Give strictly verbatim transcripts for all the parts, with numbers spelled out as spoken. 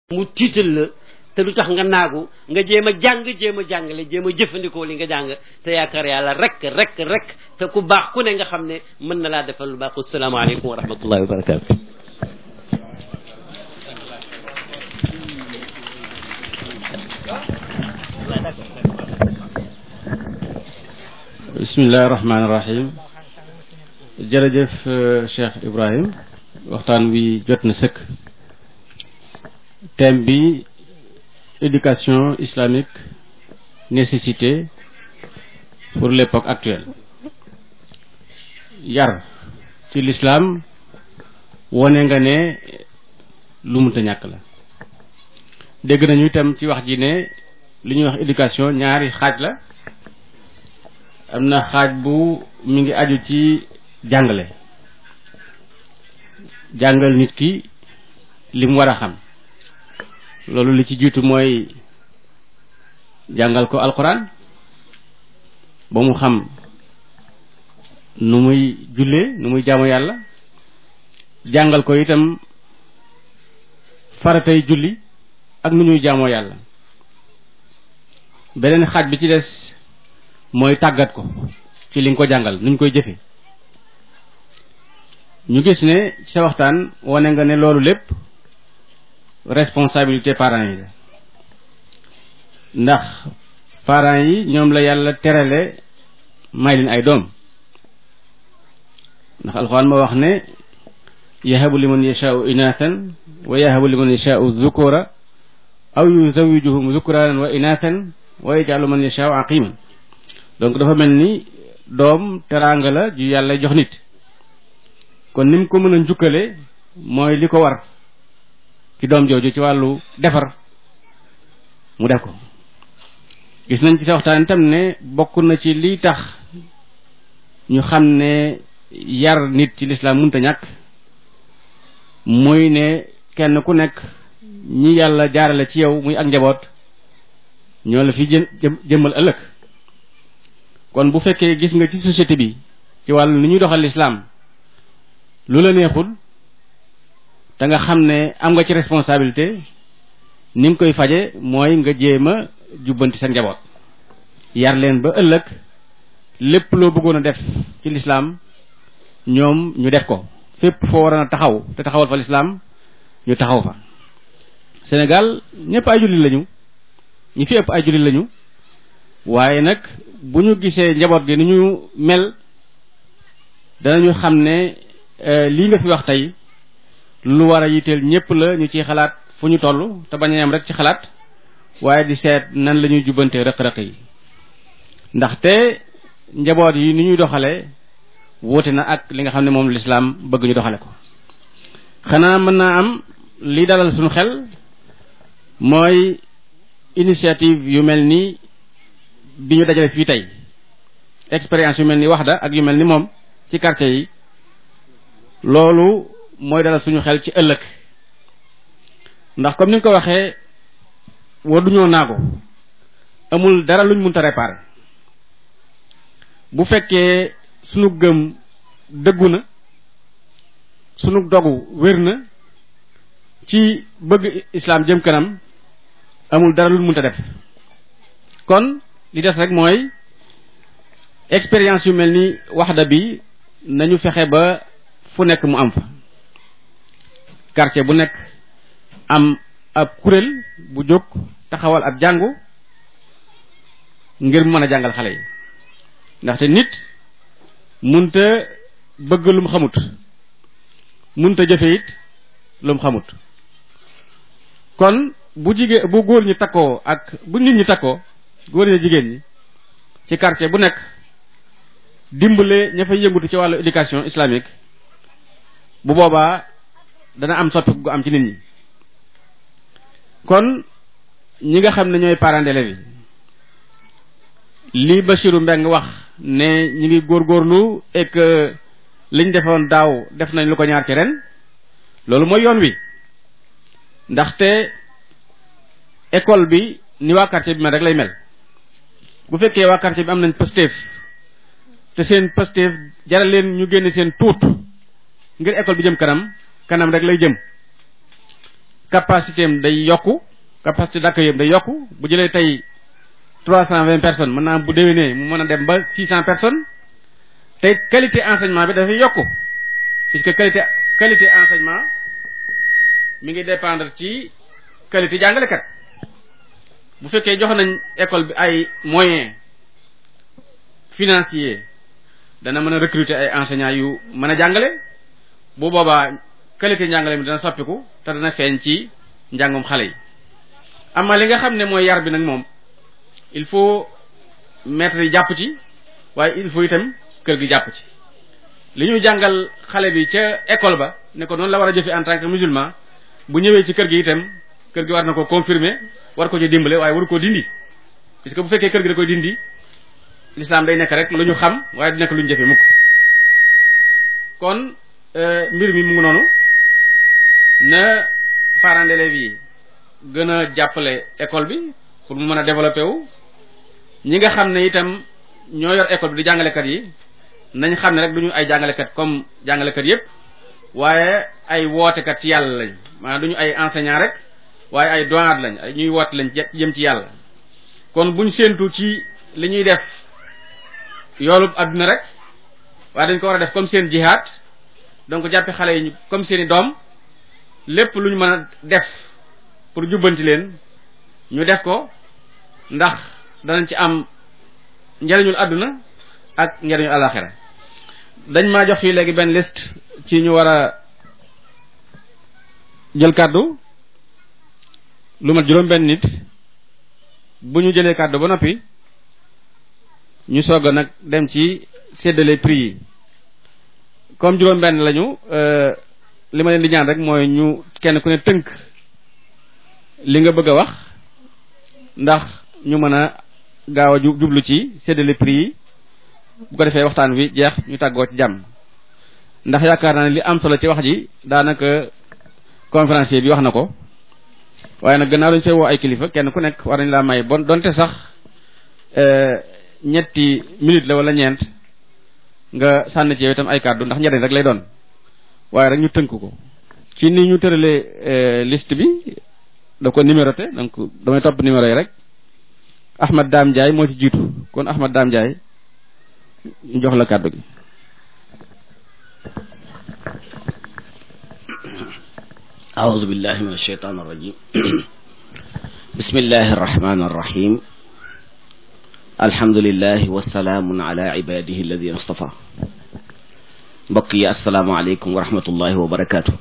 mu tiital la te lu tax nga naagu nga jéem a jàng jéem a jàngale jéem a jëfandikoo li nga jàng te yaakaar yàlla rek rek rek te ku baax ku ne nga xam ne mën na laa defal lu baax. asalaamaaleykum wa rahmatullahi wa barakaatu. bismillahi rahmaani rahim. jërëjëf Cheikh Ibrahim, waxtaan wi jot na sëkk. thème bi éducation islamique, nécessité pour l'époque actuelle. yar ci l'islam wone nga ne lu mënta ñàkk la. dégg nañu itam ci wax ji ne li ñuy wax éducation ñaari xaaj la. am na xaaj bu mi ngi aju ci jàngale, jàngal nit ki li mu war a xam. loolu li ci jiitu mooy jàngal ko alquran ba mu xam nu muy jullee nu muy jaamu yàlla, jàngal ko itam faratay julli ak nu ñuy jaamoo yàlla. beneen xaaj bi ci des mooy tàggat ko ci li nga ko jàngal nuñ koy jëfe. ñu gis ne ci sa waxtaan wane nga ne loolu lépp responsabilité parents yi la, ndax parents yi ñoom la yàlla terale may leen ay doom. ndax alxuraan ma wax ne yahabu liman yashaa'u inathan wa yahabu liman yashaa'u dhukura aw yuzawijuhum dhukranan wa inathan wa yaj'alu man yashaa'u aqiman. donc dafa mel ni doom teraanga la ju yàlla jox nit. kon ni mu ko mën a njukkale mooy li ko war ci doom jooju ci wàllu defar mu def ko. gis nañ ci sa waxtaan itam ne bokk na ci lii tax ñu xam ne yar nit ci lislaam mënta ñàkk muy ne kenn ku nekk ñi yàlla jaarale ci yow muy ak njaboot ñoo la fi jë jëmmal ëllëg. kon bu fekkee gis nga ci société bi ci wàllu ni ñuy doxal lislaam lu la neexul te nga xam ne am nga ci responsabilité, ni nga koy faje mooy nga jéem a jubbanti seen njaboot, yar leen ba ëllëg lépp loo bëggoon a def ci lislaam ñoom ñu def ko. fépp foo war a taxaw te taxawal fa lislaam ñu taxaw fa. Sénégal ñëpp ay jullit lañu, ñi fi ëpp ay jullit lañu, waaye nag bu ñu gisee njaboot gi ni ñu mel danañu xam ne lii nga fi wax tey lu war a yitteel ñëpp la. ñu ciy xalaat fu ñu toll te bañ a yam rek ci xalaat, waaye di seet nan la ñuy jubbante rëq-rëq yi. ndaxte njaboot yi ni ñuy doxale wuute na ak li nga xam ne moom lislaam bëgg ñu doxale ko. xanaa mën naa am li dalal suñu xel mooy initiative yu mel ni bi ñu dajale fii tey, expérience yu mel ni Waxda ak yu mel ni moom ci quartier yi. loolu mooy dalal suñu xel ci ëllëg, ndax comme ni nga ko waxee war duñoo naago, amul dara luñ mënta réparer. bu fekkee sunu gëm dëggu na, sunu dogu wér na ci bëgg islaam jëm kanam, amul dara luñ mënta def. kon li des rek mooy expérience yu mel ni Waxda bi nañu fexe ba fu nekk mu am fa. quartier bu nekk am ab kuréel bu jóg taxawal ab jàngu ngir mën a jàngal xale yi. ndaxte nit munta bëgg lu mu xamut, munta jëfe it lu mu xamut. kon bu jigéen bu góor ñi takkoo ak bu nit ñi takkoo, góor ñi jigéen ñi ci quartier bu nekk dimbale ña fay yëngutu ci wàllu éducation islamique, bu boobaa dana am soppi gu am ci nit ñi. kon ñi nga xam ne ñooy parents d'élèves yi, li Bachirou Mbeng wax ne ñi ngi góorgóorlu et que liñ defoon daaw def nañ lu ko ñaar ci ren, loolu mooy yoon wi. ndaxte école bi ni waa quartier bi mel rek lay mel. bu fekkee waa quartier bi am nañ Pastef te seen Pastef jaral leen ñu génne seen tuut ngir école bi jëm kanam, kanam rek lay jëm. capacité am day yokku capacité d'accueil am day yokku bu jëlee tey trois cent vingt personnes mën naa bu déwénee mu mën a dem ba six cent personnes te qualité enseignement bi dafay yokku puisque qualité qualité enseignement mi ngi dépendre ci qualité jàngalekat bu fekkee jox nañ école bi ay moyens financiers dana mën a recruter ay enseignants yu mën a jàngale bu boobaa qualité njàngale mi dana soppiku te dana feeñ ci njàngum xale yi amma li nga xam ne mooy yar bi nag moom il faut maître yi jàpp ci waaye il faut itam kër gi jàpp ci li ñuy jàngal xale bi ca école ba ne ko noonu la war a jëfe en tant que musulman bu ñëwee ci kër gi itam kër gi war na ko confirmer war ko ci dimbale waaye waru koo dindi parce que bu fekkee kër gi da koy dindi l'islam day nekk rek lu ñu xam waaye du nekk lu ñu jëfe mukk kon mbir mi mu ngi noonu na parents d'élèves yi gën a jàppale école bi pour mu mën a développer wu ñi nga xam ne itam ñoo yor école bi di jàngalekat yi nañ xam ne rek du ñu ay jàngalekat comme jàngalekat yépp waaye ay wootekat ci yàlla lañ maanaam du ñu ay enseignant rek waaye ay doyen lañ ay ñuy woote lañ jëm ci yàlla kon buñ séentu ci li ñuy def yoolub adduna rek waaye dañ ko war a def comme seen jihaad donc jàppe xale yi comme seeni doom lépp lu ñu mën a def pour jubbanti leen ñu def ko ndax danañ ci am njariñul adduna ak njariñul alaxira dañ maa jox fii léegi benn liste ci ñu war a jël kàddu lu mat juróom benn nit bu ñu jëlee kàddu ba noppi ñu soog a nag dem ci séddale prix yi comme juróom benn lañu li ma leen di ñaan rek mooy ñu kenn ku ne tënk li nga bëgg a wax ndax ñu mën a gaaw a jublu ci séddale prix yi bu ko defee waxtaan wi jeex ñu tàggoo ci jàmm ndax yaakaar naa ne li am solo ci wax ji daanaka conférencier bi wax na ko waaye nag gannaaw dañu fay woo ay kilifa kenn ku nekk war nañ laa may bon donte sax ñetti minute la wala ñeent nga sànni ci yow itam ay kàddu ndax njariñ rek lay doon waaye rek ñu tënk ko ci ni ñu tëralee liste bi da ko numéroté donc damay topp numéro yi rek Ahmad Dame Ndiaye moo ci jiitu kon Ahmad Dame Ndiaye ñu jox la kàddu gi. أعوذ بالله من الشيطان الرجيم بسم الله الرحمن الرحيم الحمد لله والسلام على عباده الذين اصطفى mbokk yi asalaamaaleykum wa rahmatullahi wa barakaatu.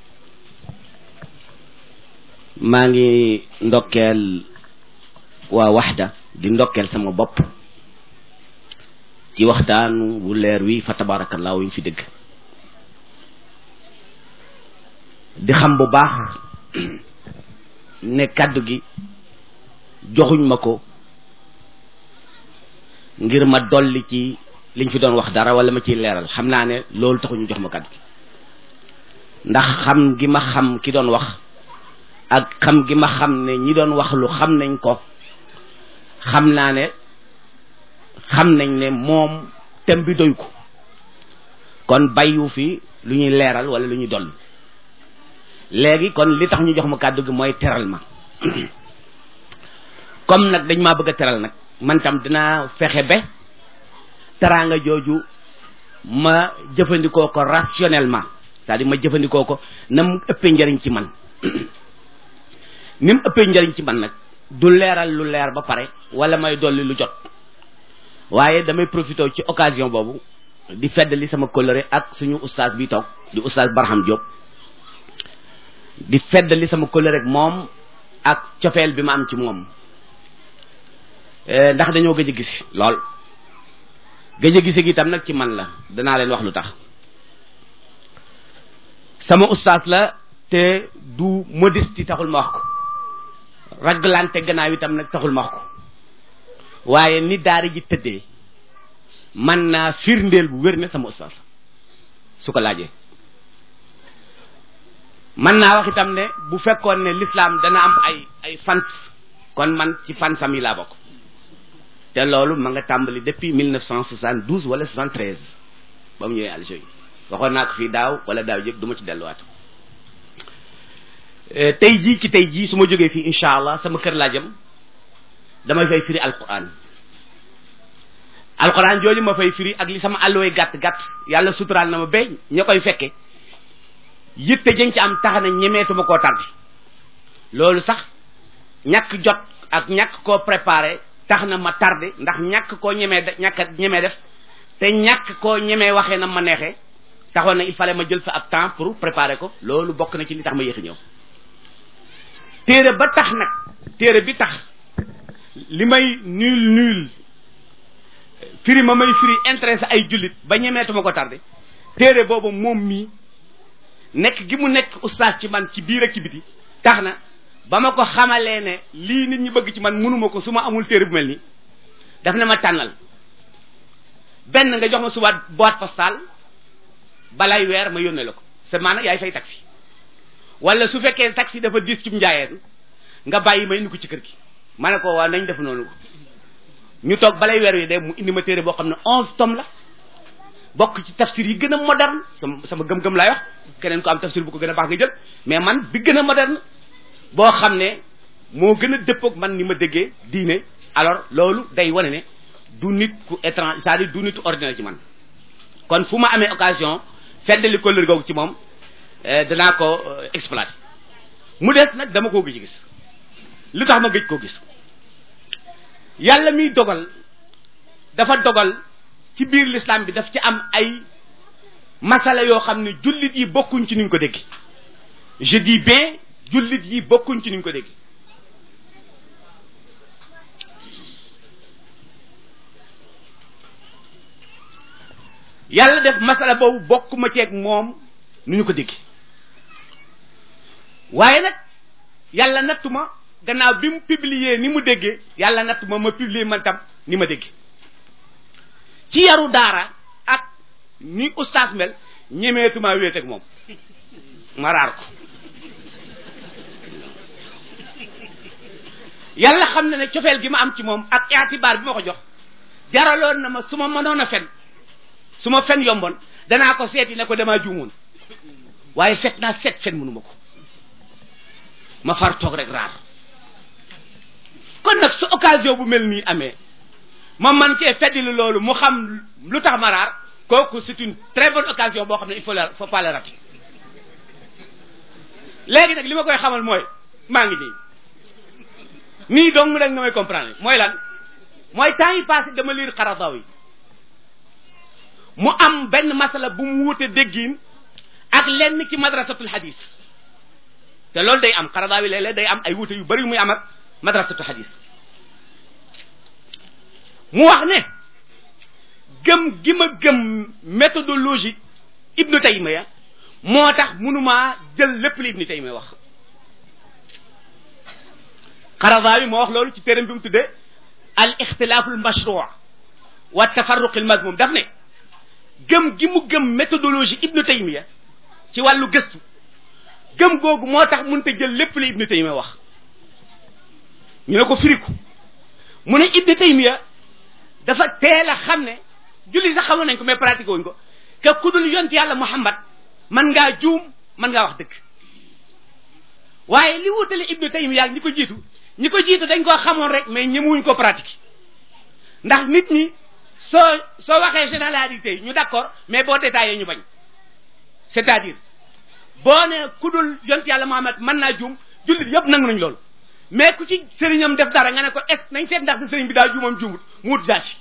maa ngi ndokkeel waa Waxda di ndokkeel sama bopp ci waxtaan wu leer wi fa tabaarakallaa wuñ fi dégg di xam bu baax ne kàddu gi joxuñ ma ko ngir ma dolli ci liñ fi doon wax dara wala ma ciy leeral xam naa ne loolu taxuñu jox ma kàddu gi ndax xam gi ma xam ki doon wax ak xam gi ma xam ne ñi doon wax lu xam nañ ko xam naa ne xam nañ ne moom tem bi doy ko kon bàyyiwu fi lu ñuy leeral wala lu ñuy dolli léegi kon li tax ñu jox ma kàddu gi mooy teral ma comme nag dañ maa bëgg a teral nag man tam dinaa fexe ba teraanga jooju ma jëfandikoo ko rationnellement c'est-à-dire ma jëfandikoo ko na mu ëppee njariñ ci man ni mu ëppee njariñ ci man nag du leeral lu leer ba pare wala may dolli lu jot waaye damay profité ci occasion boobu di feddali sama kóllëre ak suñu ustaas bi toog di ustaas Barham Diop di feddali sama kóllëre rek moom ak cofeel bi ma am ci moom ndax dañoo gëj a gis lool gëj a gise gi itam nag ci man la danaa leen wax lu tax sama ustaas la te du modestie taxul ma wax ko raglante gannaaw itam nag taxul ma wax ko waaye ni daara ji tëddee man naa firndeel bu wér ne sama ustaas la su ko laajee man naa wax itam ne bu fekkoon ne l'islam dana am ay ay fans kon man ci fansam yi laa bokk te loolu ma nga tàmbali depuis mille neuf cent soixante-douze wala soixante-treize ba mu ñëwee Algérie waxoon naa ko fii daaw wala daaw yëpp du ma ci delluwaat tey jii ci tey jii su ma jógee fii incha allah sama kër laa jëm damay fay firi alquran alquran jooju ma fay firi ak li sama àlluway gàtt gàtt yàlla suturaal na ma ba ña koy fekke yitte jën ci am tax na ñemeetuma koo tardé loolu sax ñàkk jot ak ñàkk koo préparé tax na ma tardé ndax ñàkk koo ñemee de ñàkk ñemee def te ñàkk koo ñemee waxee na ma neexee taxoon na il fallait ma jël fa ab temps pour préparer ko loolu bokk na ci li tax ma yéex a ñëw téere ba tax nag téere bi tax li may nul nul firi ma may firi intéressé ay jullit ba ñemeetuma ko tardé téere boobu moom mii nekk gi mu nekk oustaz ci man ci biir ak ci biti tax na ba ma ko xamalee ne lii nit ñi bëgg ci man mënuma ko su ma amul téere bu mel nii daf ne ma tànnal benn nga jox ma suba boîte postale balay weer ma yónnee la ko c'est maanaam yaay fay taxi wala su fekkee taxi dafa diis ci njaayeen nga bàyyi ma indi ko ci kër gi ma ne ko waa nañ def noonu ñu toog balay weer wi de mu indi ma téere boo xam ne onze tomes la bokk ci tafsir yi gën a moderne sama sama gëm-gëm laay wax keneen ko am tafsir bu ko gën a baax nga jël mais man bi gën a moderne boo xam ne moo gën a dëppoog man ni ma déggee diine alors loolu day wane ne du nit ku étrange c'est-à-dire du nit ordinaire ci man kon fu ma amee occasion feddali ko lër googu ci moom danaa ko exploiter mu des nag dama koo gëj gis lu tax ma gëj koo gis yàlla miy dogal dafa dogal ci biir l'islam bi daf ci am ay masala yoo xam ne jullit yi bokkuñ ci nuñ ko dégg je dis bien jullit yi bokkuñ ci nuñ ko dégg yàlla def masala boobu bokkuma ceeg moom nu ñu ko dégg waaye nag yàlla nattuma gannaaw bi mu publier ni mu déggee yàlla nattuma ma publier man tam ni ma déggee ci yaru daara ak ni ustaas mel ñemeetuma wéet ak moom ma raar ko yàlla xam na ne cofeel gi ma am ci moom ak itibaar bi ma ko jox jaraloon na ma su ma mënoon a fen su ma fen yomboon danaa ko seeti ne ko damaa juumoon waaye fet naa set fen mënuma ko ma far toog rek raar kon nag su occasion bu mel nii amee ma man cee feddili loolu mu xam lu tax ma raar kooku c'est une très bonne occasion boo xam ne il faut la faut pas la rater léegi nag li ma koy xamal mooy maa ngi nii nii donc mu dag nga may comprendre mooy lan mooy temps yi passé dama lire Qaradawi mu am benn masala bu mu wuute déggin ak lenn ci madrasatul hadis te loolu day am Qaradawi léeg-léeg day am ay wuute yu bari yu muy am ak madrasatul hadis mu wax ne gëm gi ma gëm méthodologie Ibnu Taymiya moo tax mënumaa jël lépp li Ibnu Taymiya wax Qaradawi moo wax loolu ci téeram bi mu tuddee al ixtilaafu al mashruu wa tafarruq al mazmum daf ne gëm gi mu gëm méthodologie Ibnu Taymiya ci wàllu gëstu gëm googu moo tax mënut a jël lépp li Ibnu Taymiya wax ñu ne ko firiku mu ne Ibnu Taymiya dafa teel a xam ne julli sax xamoon nañ ko mais pratiqué wuñ ko que ku dul yont yàlla Muhammad man ngaa juum man ngaa wax dëgg waaye li wutale Ibnu Taymiya ñi ko jiitu ñi ko jiitu dañ koo xamoon rek mais ñemewuñ ko pratiqué ndax nit ñi soo soo waxee généralité ñu d'accord mais boo détaillé ñu bañ c'est-à-dire boo ne ku dul yont yàlla Muhammad mën naa juum jullit yëpp nangu nañ loolu mais ku ci sëriñam def dara nga ne ko est nañ seet ndax sëriñ bi daa juumam juumut mu wut jaasi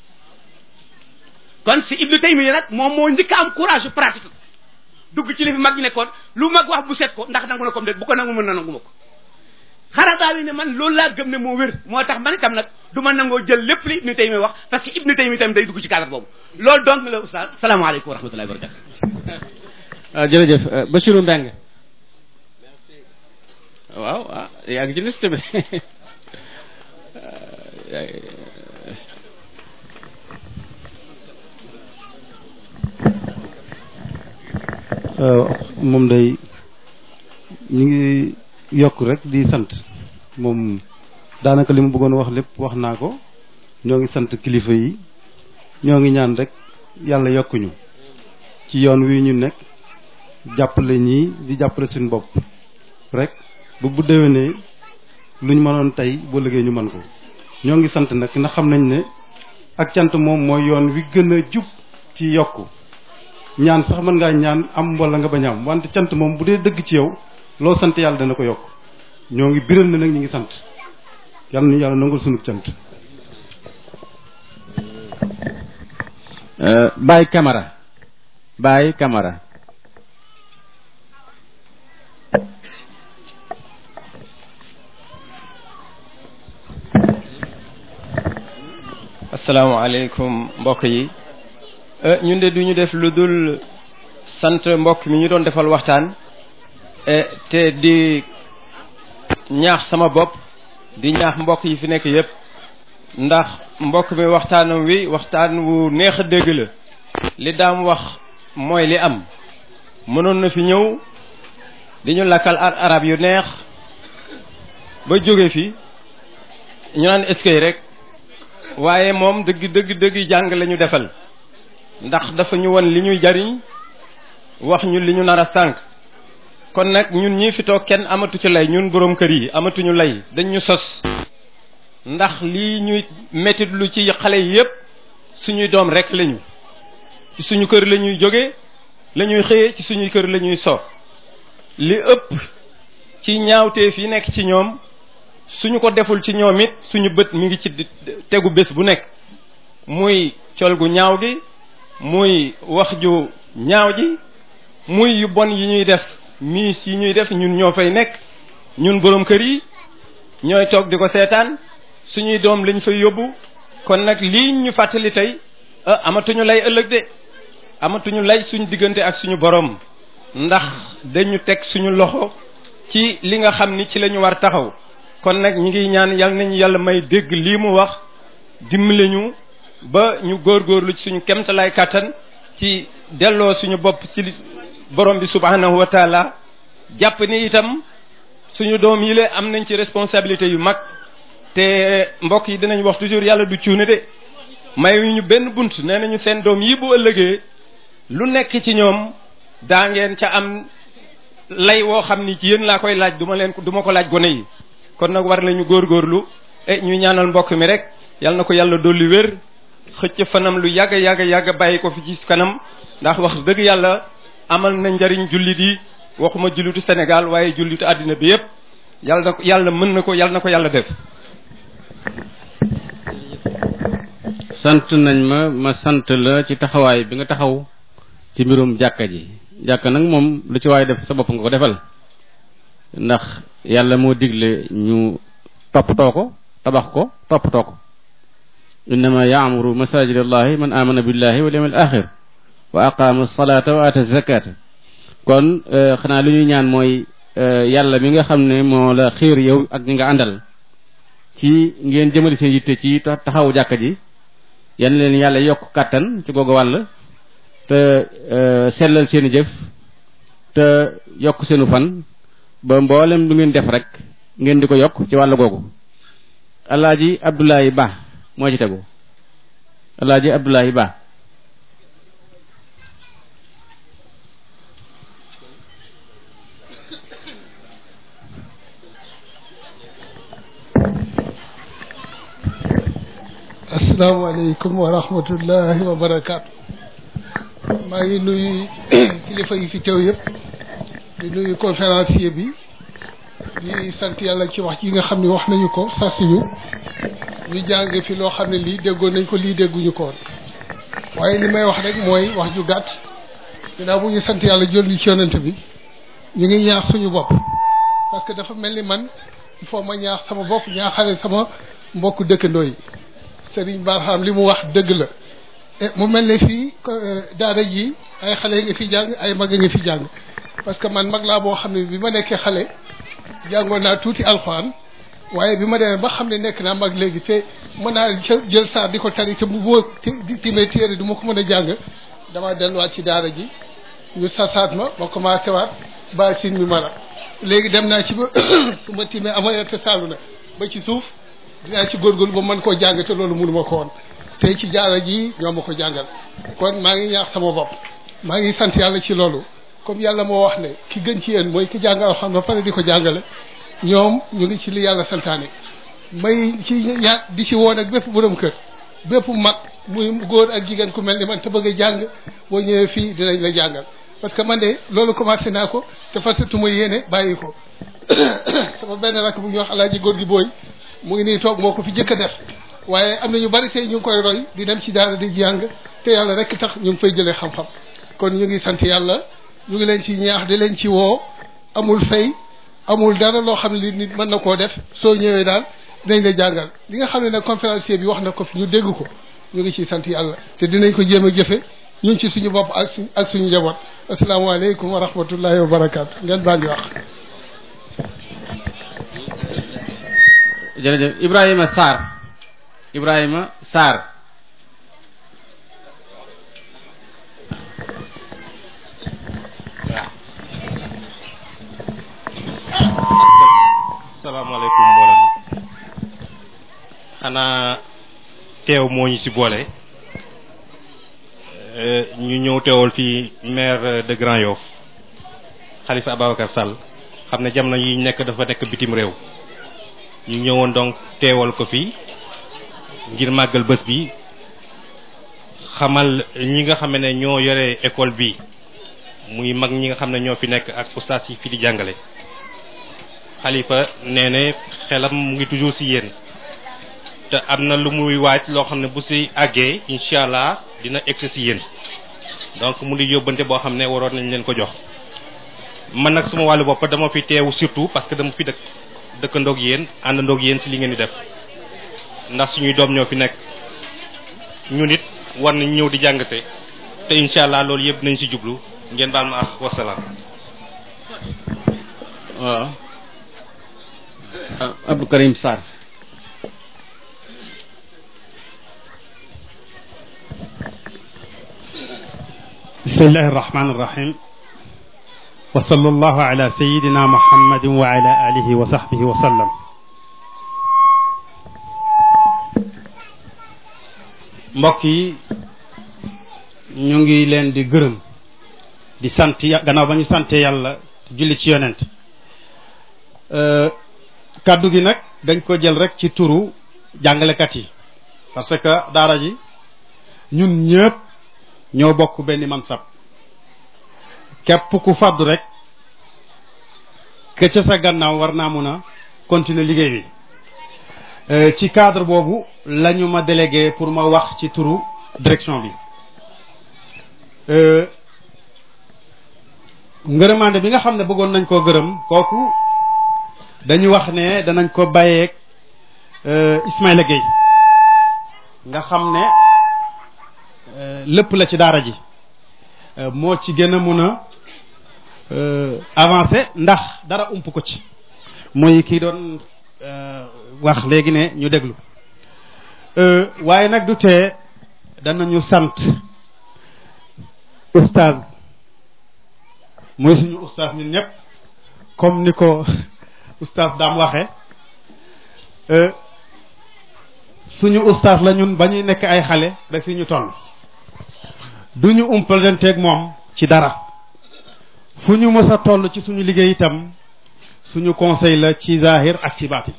kon si Ibnu Taymiya nag moom moo njëkk a am courage pratique ko dugg ci li fi mag ñi nekkoon lu mag wax bu set ko ndax nangu na comme det bu ko nangu mën na nangu ma ko Qaradawi ne man loolu laa gëm ne moo wér moo tax man itam nag du ma nangoo jël lépp li Ibnu Taymiya wax parce que Ibnu Taymiya itam day dugg ci cadre boobu loolu donc la oustaz salaamaaleykum wa rahmatullahi wa barakatu jërëjëf Bachirou Mbengue waaw ah yaa ngi ci liste bi moom day ñu ngi yokk rek di sant moom daanaka li mu bëggoon wax lépp wax naa ko ñoo ngi sant kilifa yi ñoo ngi ñaan rek yàlla yokkuñu ci yoon wi ñu nekk jàppale ñii di jàppale suñu bopp rek ba bu déwénee lu ñu mënoon tey boo liggéey ñu mën ko ñoo ngi sant nag ndax xam nañ ne ak cant moom mooy yoon wi gën a jub ci yokku ñaan sax mën ngaa ñaan am wala nga bañ a am wante cant moom bu dee dëgg ci yow loo sant yàlla dana ko yokk ñoo ngi biral na nag ñu ngi sant yàlla na yàlla nangul sunu cant. Baye Camara Baye Camara. asalaamaaleykum mbokk yi ñun de duñu def lu dul sant mbokk mi ñu doon defal waxtaan te di ñaax sama bopp di ñaax mbokk yi fi nekk yépp ndax mbokk mi waxtaanam wi waxtaan wu neex a dégg la li daam wax mooy li am mënoon na fi ñëw di ñu lakkal arab yu neex ba jóge fi ñu naan eskay rek waaye moom dëgg dëgg dëgg jàng la ñu defal ndax dafa ñu won li ñuy jariñ wax ñu li ñu nar a sànq kon nag ñun ñii fi toog kenn amatu ci lay ñun boroom kër yi amatuñu lay dañ ñu sos ndax lii ñuy mettit lu ci xale yi yépp suñuy doom rek lañu ci suñu kër la ñuy jóge la ñuy xëyee ci suñuy kër la ñuy so li ëpp ci ñaawteef yi nekk ci ñoom suñu ko deful ci ñoom it suñu bët mi ngi ci tegu bés bu nekk muy col gu ñaaw gi muy wax ju ñaaw ji muy yu bon yi ñuy def miis yi ñuy def ñun ñoo fay nekk ñun boroom kër yi ñooy toog di ko seetaan suñuy doom lañ fay yóbbu kon nag lii ñu fàttali tey ah amatuñu lay ëllëg de amatuñu lay suñu diggante ak suñu boroom ndax dañu teg suñu loxo ci li nga xam ni ci la ñu war taxaw kon nag ñi ngi ñaan yal nañu yàlla may dégg lii mu wax dimbali ñu ba ñu góorgóorlu ci suñu kemtalaay kàttan ci delloo suñu bopp ci borom bi subhanahu wa taala jàpp ni itam suñu doom yi le am nañ ci responsabilité yu mag te mbokk yi dinañ wax toujours yàlla du cuune de may ñu benn bunt nee nañu seen doom yi bu ëllëgee lu nekk ci ñoom daa ngeen ca am lay woo xam ni ci yéen laa koy laaj duma leen duma ko laaj gone yi kon nag war nañu góorgóorlu e ñu ñaanal mbokk mi rek yal na ko yàlla dolli wér xëcc fanam lu yàgg yàgg yàgg bàyyi ko fi ci kanam ndax wax dëgg yàlla amal na njariñ jullit yi waxuma jullitu Sénégal waaye jullitu àddina bi yépp yàlla na ko yàlla mën na ko yàlla na ko yàlla def. sant nañ ma ma sant la ci taxawaay bi nga taxaw ci mbirum jàkka ji jàkka nag moom lu ci waay def sa bopp nga ko defal ndax yàlla moo digle ñu toppatoo ko tabax ko toppatoo ko innama yaamuru masajid allahi man amana billahi wal yawmil axir wa aqama salata wa ata zakata kon xanaa lu ñuy ñaan mooy yàlla mi nga xam ne moo la xiir yow ak ñi nga àndal ci ngeen jëmali seen yitte ci taxawu jàkka ji yan leen yàlla yokk kàttan ci googu wàll te sellal seeni jëf te yokk seenu fan ba mboolem lu ngeen def rek ngeen di ko yokk ci wàll googu alaaji Abdoulaye Ba moo ci tegu alaaji Abdoulaye Ba asalaamaaleykum wa rahmatullahi wa barakaatu maa ngi nuyu kilifa yi fi teew yëpp di nuyu conférencier bi di sant yàlla ci wax ji nga xam ne wax nañu ko sasuñu ñu jàng fi loo xam ne lii déggoon nañ ko lii dégguñu ko woon waaye li may wax rek mooy wax ju gàtt ginnaaw bu ñu sant yàlla jël ñu ci yonent bi ñu ngi ñaax suñu bopp parce que dafa mel ni man il faut ma ñaax sama bopp ñaaxale sama mbokk dëkkandoo yi Serigne Barham li mu wax dëgg la mu mel ne fii daara ji ay xale nga fi jàng ay mag nga fi jàng parce que man mag laa boo xam ne bi ma nekkee xale jàngoon naa tuuti alxuraan waaye bi ma demee ba xam ne nekk naa mag léegi te mën naa jël saar di ko tari te bu boo di timee téere du ma ko mën a jàng dama delluwaat ci daara ji ñu sasaat ma ma commencé waat ba sin mi mara léegi dem naa ci ba su ma timee ama te saalu na ba ci suuf dinaa ci góorgóorlu ba mën koo jàng te loolu mënu ma ko woon tey ci jaara ji ñoo ma ko jàngal kon maa ngi ñaax sama bopp maa ngi sant yàlla ci loolu comme yàlla moo wax ne ki gën ci yéen mooy ki jàng alxuraan ba pare di ko jàngale ñoom ñu ngi ci li yàlla santaane may ci ña di ci woon ak bépp borom kër bépp mag muy góor ak jigéen ku mel ni man te bëgg a jàng boo ñëwee fii dinañ la jàngal parce que man de loolu commencé naa ko te fasatuma yéene bàyyi ko sama benn rakk bu ñuy wax alaaji góor gi booy mu ngi nii toog moo ko fi jëkk a def waaye am na ñu bari tey ñu ngi koy roy di dem ci daara di jàng te yàlla rek tax ñu ngi fay jëlee xam-xam kon ñu ngi sant yàlla ñu ngi leen ci ñaax di leen ci woo amul fay amul dara loo xam ne li nit mën na koo def soo ñëwee daal dinañ la jàngal li nga xam ne nag conférencier bi wax na ko fi ñu dégg ko ñu ngi ciy sant yàlla te dinañ ko jéem a jëfe ñun ci suñu bopp ak suñ ak suñu njaboot asalaamaaleykum wa rahmatullahi wa barakaatu ngeen baal ñu wax. jërëjëf Ibrahima Sarr Ibrahima Sarr. salaamaaleykum mbooloo mi xanaa teew moo ñu ci boole ñu ñëw teewal fii maire de Grand Yoff Khalifa Ababacar Sall xam ne jamono yi nekk dafa nekk bitim réew ñu ñëwoon donc teewal ko fii ngir màggal bés bi xamal ñi nga xam ne ñoo yore école bi muy mag ñi nga xam ne ñoo fi nekk ak ustaas yi fi di jàngale Khalifa nee ne xelam mu ngi toujours ci yéen te am na lu muy waaj loo xam ne bu ci àggee incha allah dina egg ci yéen donc mu di yóbbante boo xam ne waroon nañ leen ko jox man nag suma wàllu bopp dama fi teewu surtout parce que dama fi dëkk dëkkandoog yéen àndandoog yéen ci li ngeen di def ndax suñuy doom ñoo fi nekk ñu nit war nañ ñëw di jàngate te incha allah loolu yëpp nañ ci jublu ngeen baal ma ak wasalaam. waaw Abdou Karim Sarr. bismillahi irrahmani irrahim wa sallallahu ala sayidina muhammadin wa ala alihi wa sahbihi wa sallam. mbokk yi ñu ngi leen di gërëm di sant ya gannaaw ba ñu sante yàlla julli ci yonent kàddu gi nag dañ ko jël rek ci turu jàngalekat yi parce que daara ji ñun ñëpp ñoo bokk benn mansab képp ku fàddu rek ke ca sa gannaaw war naa mun a continuer liggéey bi ci cadre boobu la ñu ma délégué pour ma wax ci turu direction bi ngërëmaande bi nga xam ne bëggoon nañ koo gërëm kooku dañu wax ne danañ ko bàyyeeg Ismaïla Gueye nga xam ne lépp la ci daara ji moo ci gën a mun a avancer ndax dara ump ko ci muy kii doon wax léegi ne ñu déglu waaye nag du tee danañu sant oustaz mooy suñu oustaz ñun ñëpp comme ni ko oustaz daam waxe suñu oustaz la ñun ba ñuy nekk ay xale ba fi ñu toll du ñu umpalanteeg moom ci dara fu ñu mës a toll ci suñu liggéey itam suñu conseil la ci zahir ak ci baati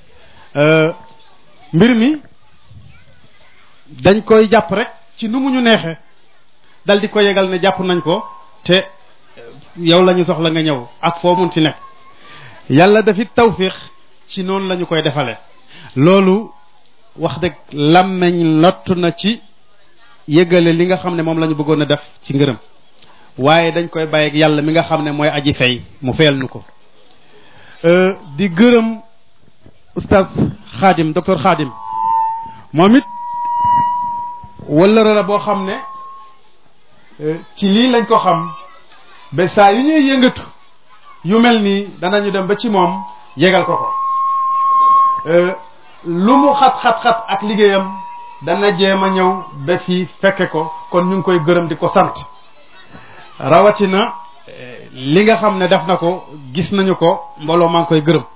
mbir mi dañ koy jàpp rek ci nu mu ñu neexe dal di ko yegal ne jàpp nañ ko te yow la ñu soxla nga ñëw ak foo mun ci nekk yàlla dafi tawfiq ci noonu la ñu koy defale loolu wax dëgg làmmeñ lottu na ci yëgale li nga xam ne moom la ñu bëggoon a def ci ngërëm waaye dañ koy bàyyi ak yàlla mi nga xam ne mooy aji fay mu fayal nu ko di gërëm oustaz Khadim docteur Khadim moom it wëllëra la boo xam ne ci lii lañ ko xam ba saa yu ñuy yëngatu yu mel nii danañu dem ba ci moom yegal ko ko lu mu xat-xat-xat ak liggéeyam dana jéem a ñëw ba fii fekke ko kon ñu ngi koy gërëm di ko sant rawatina li nga xam ne def na ko gis nañu ko mbooloo maa ngi koy gërëm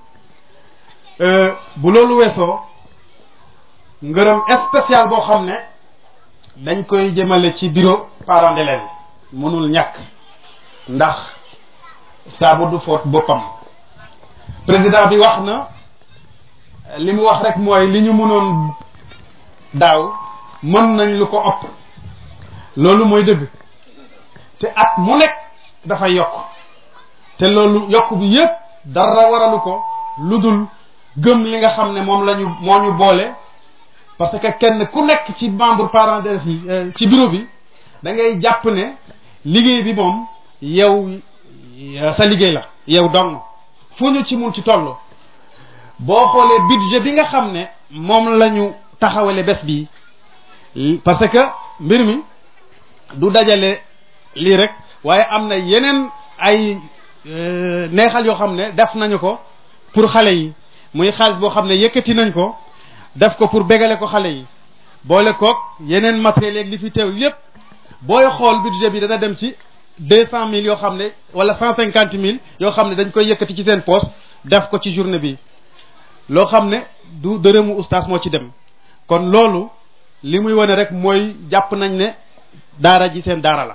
bu loolu weesoo ngërëm spécial boo xam ne dañ koy jëmale ci bureau parents d'élèves mënul ñàkk ndax saabu du foot boppam président bi wax na li mu wax rek mooy li ñu mënoon daaw mën nañ lu ko ëpp loolu mooy dëgg te at mu nekk dafay yokk te loolu yokk bi yépp dara waralu ko lu dul gëm li nga xam ne moom lañu moo ñu boole parce que kenn ku nekk ci membre parent d'élèves yi ci bureau bi da ngay jàpp ne liggéey bi moom yow sa liggéey la yow dong fu ñu ci mun ci toll boo xoolee budget bi nga xam ne moom la ñu taxawale bés bi parce que mbir mi du dajale lii rek waaye am na yeneen ay neexal yoo xam ne def nañu ko pour xale yi muy xaalis boo xam ne yëkkati nañ ko def ko pour bégale ko xale yi boole koog yeneen matériel yeeg li fi teew yépp booy xool budget bi dana dem ci deux cent mille yoo xam ne wala cent cinquante mille yoo xam ne dañ koy yëkkati ci seen poste def ko ci journée bi loo xam ne du dërëmu ustaas moo ci dem kon loolu li muy wane rek mooy jàpp nañ ne daara ji seen daara la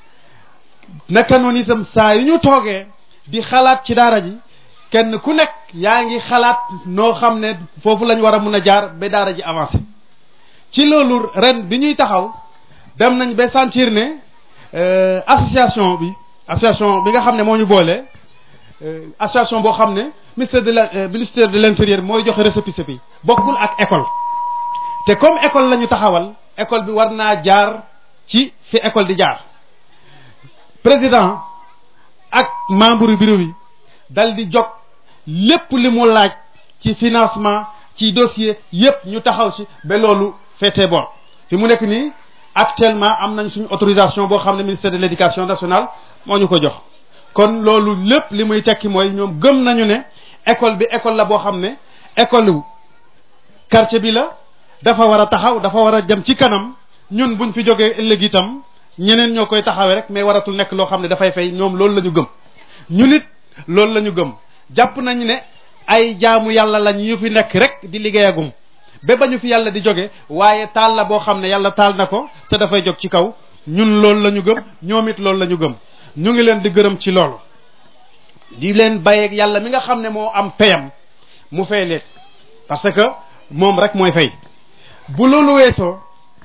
naka noonu itam saa yu ñu toogee di xalaat ci daara ji kenn ku nekk yaa ngi xalaat noo xam ne foofu lañ war a mun a jaar ba daara ji avancé ci loolu ren bi ñuy taxaw dem nañ ba sentir ne association bi association bi nga xam ne moo ñu boole association boo xam ne ministère de la ministère de l'intérieur mooy joxe récépissé bi bokkul ak école te comme école la ñu taxawal école bi war naa jaar ci fi école di jaar président ak membre bureau bi dal di jog lépp li mu laaj ci financement ci dossier yépp ñu taxaw ci ba loolu féetee bor fi mu nekk nii actuellement am nañ suñu autorisation boo xam ne ministère de l'éducation nationale moo ñu ko jox kon loolu lépp li muy tekki mooy ñoom gëm nañu ne école bi école la boo xam ne école wu quartier bi la dafa war a taxaw dafa war a jëm ci kanam ñun buñ fi jógee ëllëg itam ñeneen ñoo koy taxawee rek mais waratul nekk loo xam ne dafay fay ñoom loolu la ñu gëm ñu nit loolu la ñu gëm jàpp nañ ne ay jaamu yàlla lañ ñu fi nekk rek di liggéeyagum ba ba ñu fi yàlla di jóge waaye taal la boo xam ne yàlla taal na ko te dafay jóg ci kaw ñun loolu la ñu gëm ñoom it loolu la ñu gëm ñu ngi leen di gërëm ci loolu di leen bàyyeeg yàlla mi nga xam ne moo am payam mu fay leen parce que moom rek mooy fay bu loolu weesoo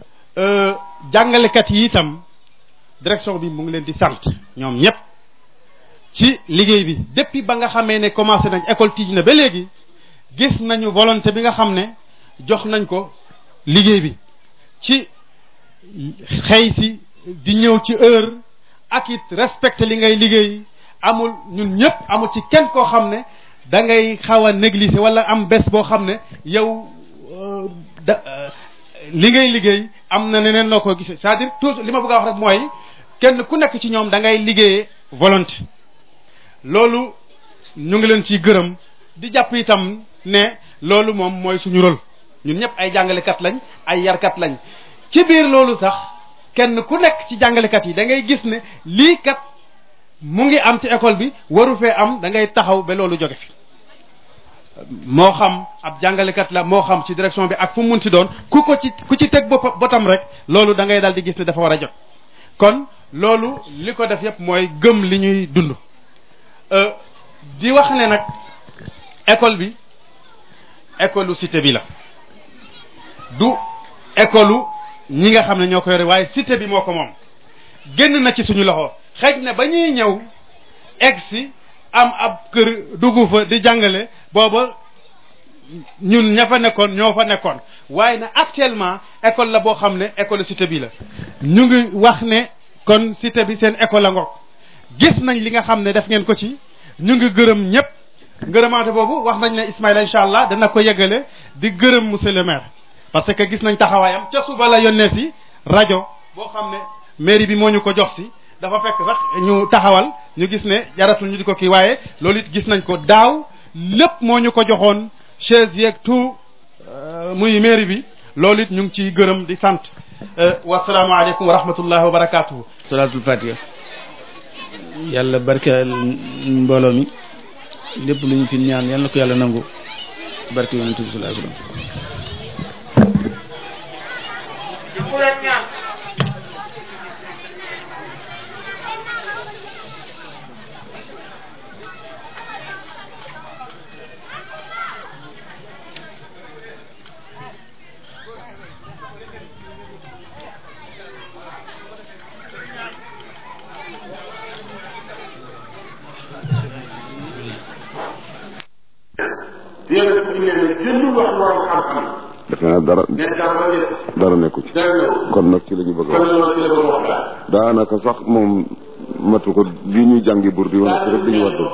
jàngalekat yi itam direction bi mu ngi leen di sant ñoom ñëpp ci liggéey bi depuis ba nga xamee ne commencé nañ école tij na ba léegi gis nañu volonté bi nga xam ne jox nañ ko liggéey bi ci xëy si di ñëw ci heure ak it respecté li ngay liggéey amul ñun ñëpp amul ci kenn koo xam ne da ngay xaw a négliger wala am bés boo xam ne yow da li ngay liggéey am na neneen noo ko gisee c'est-à-dire toujours li ma bëgg a wax rek mooy kenn ku nekk ci ñoom da ngay liggéeyee volonté loolu ñu ngi leen ciy gërëm di jàpp itam ne loolu moom mooy suñu rôle ñun ñëpp ay jàngalekat lañ ay yarkat lañ ci biir loolu sax kenn ku nekk ci jàngalekat yi da ngay gis ne lii kat mu ngi am ci école bi waru fee am da ngay taxaw ba loolu jóge fi moo xam ab jàngalekat la moo xam ci direction bi ak fu mu munti doon ku ko ci ku ci teg bopp botam rek loolu da ngay daal di gis ne dafa war a jot kon loolu li ko def yépp mooy gëm li ñuy dund di wax ne nag école bi école u cité bi la du école u ñi nga xam ne ñoo ko yore waaye cité bi moo ko moom génn na ci suñu loxo xëy na ba ñuy ñëw egg si am ab kër dugg fa di jàngale booba ñun ña fa nekkoon ñoo fa nekkoon waaye na actuellement école la boo xam ne école cité bi la ñu ngi wax ne kon cité bi seen école la ngoog gis nañ li nga xam ne def ngeen ko ci ñu ngi gërëm ñëpp ngërëmaate boobu wax nañ ne Ismaïla incha allah dana ko yeggale di gërëm monsieur le maire parce que gis nañ taxawaayam ca suba la yónnee si rajo boo xam ne mairie bi moo ñu ko jox si dafa fekk sax ñu taxawal ñu gis ne jaratul ñu di ko kii waaye loolu it gis nañ ko daaw lépp moo ñu ko joxoon chaise yeeg tout muy mairie bi loolu it ñu ngi ciy gërëm di sant wasalaamaaleykum wa rahmatullahi wa barakatuhu salaatul fatiha yàlla barkeel mbooloo mi lépp lu ñu fi ñaan yal na ko yàlla nangu barke yonent bi sallallahu alayhi wasallam yonent bi nee na génn wax borom xam-xam defe naa dara ne dara nekk dara nekku ci dara nekku kon nag ci la ñu bëgg a kon wax loolu ci la bëgg a wax daal daanaka sax moom matu ko bi ñuy jàngi bur di wane rek dañu waddu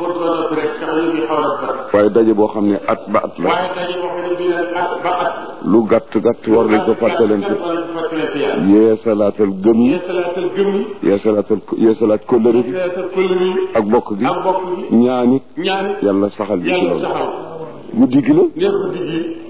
waaye daje boo xam ne at ba at la waaye daje boo xam ne bii nag at ba at lu gàtt gàtt war nañ ko fàttalante yeesalaatal gëm yi yeesalaatal gëm yi yeesalaatal yeesalaat kóllëre gi yeesalaatal kóllëre yi ak bokk gi ak bokk gi ñaanit ñaanit yàlla saxal bi ci yàlla loolu saxal guddi gi la neex guddi gi